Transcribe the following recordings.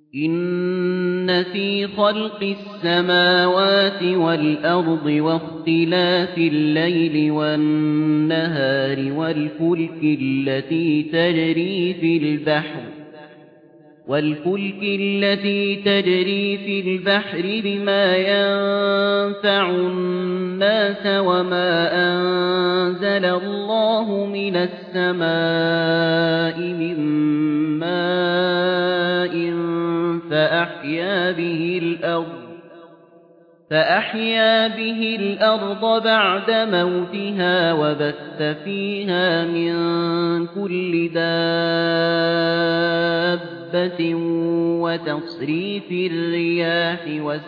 إِنَّ فِي خَلْقِ السَّمَاوَاتِ وَالْأَرْضِ وَاخْتِلَافِ اللَّيْلِ وَالنَّهَارِ وَالْفُلْكِ الَّتِي تَجْرِي فِي الْبَحْرِ بِمَا يَنفَعُ النَّاسَ وَمَا أَنزَلَ اللَّهُ مِنَ السَّمَاءِ مِن مَّاءٍ فَأَحْيَا بِهِ الْأَرْضَ بَعْدَ مَوْتِهَا وَبَثَّ فِيهَا مِن كُلِّ دَابَّةٍ وَتَصْرِيفِ الرِّيَاحِ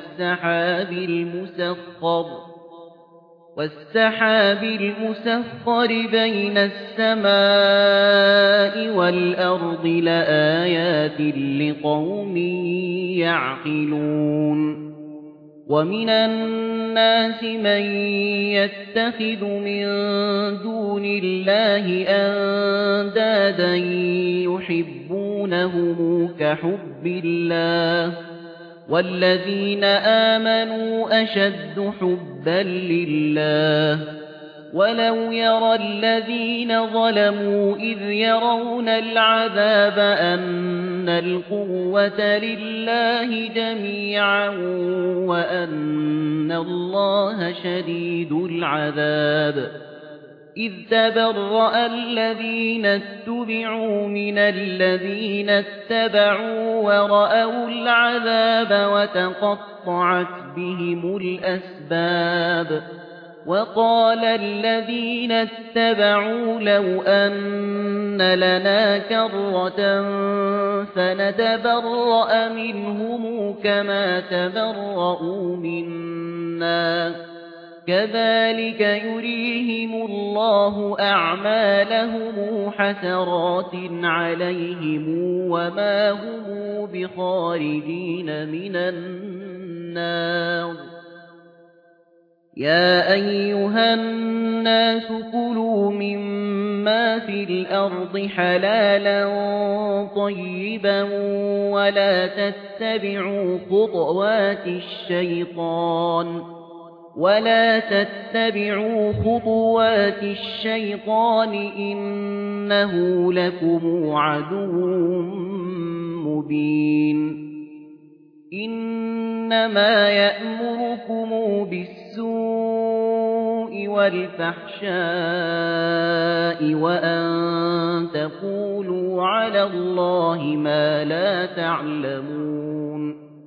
وَالسَّحَابِ الْمُسَخَّرِ بَيْنَ السَّمَاءِ وَالْأَرْضِ لَآيَاتٍ لِقَوْمٍ يَعْقِلُونَ وَمِنَ النَّاسِ مَن يَتَّخِذُ مِن دُونِ اللَّهِ أَندَادًا يُحِبُّونَهُمْ كَحُبِّ اللَّهِ وَالَّذِينَ آمَنُوا أَشَدُّ حُبًّا لِّلَّهِ وَلَوْ يَرَى الَّذِينَ ظَلَمُوا إِذْ يَرَوْنَ الْعَذَابَ أَنَّ الْقُوَّةَ لِلَّهِ جَمِيعًا وَأَنَّ اللَّهَ شَدِيدُ الْعَذَابِ إِذْ تَبَرَّأَ الَّذِينَ اتُّبِعُوا مِنَ الَّذِينَ اتَّبَعُوا وَرَأَوُا الْعَذَابَ وَتَقَطَّعَتْ بِهِمُ الْأَسْبَابُ وَقَالَ الَّذِينَ اتَّبَعُوا لَوْ أَنَّ لَنَا كَرَّةً فَنَتَبَرَّأَ مِنْهُمْ كَمَا تَبَرَّءُوا مِنَّا كَذَلِكَ يُرِيهِمُ اللَّهُ أَعْمَالَهُمْ حَسَرَاتٍ عَلَيْهِمْ وَمَا هُمْ بِخَارِجِينَ مِنَ النَّارِ يَا أَيُّهَا النَّاسُ كُلُوا مِمَّا فِي الْأَرْضِ حَلَالًا طَيِّبًا وَلَا تَتَّبِعُوا خُطُوَاتِ الشَّيْطَانِ إِنَّهُ لَكُمْ عَدُوٌّ مُّبِينٌ إِنَّمَا يَأْمُرُكُم بِالسُّوءِ وَالْفَحْشَاءِ وَأَن تَقُولُوا عَلَى اللَّهِ مَا لَا تَعْلَمُونَ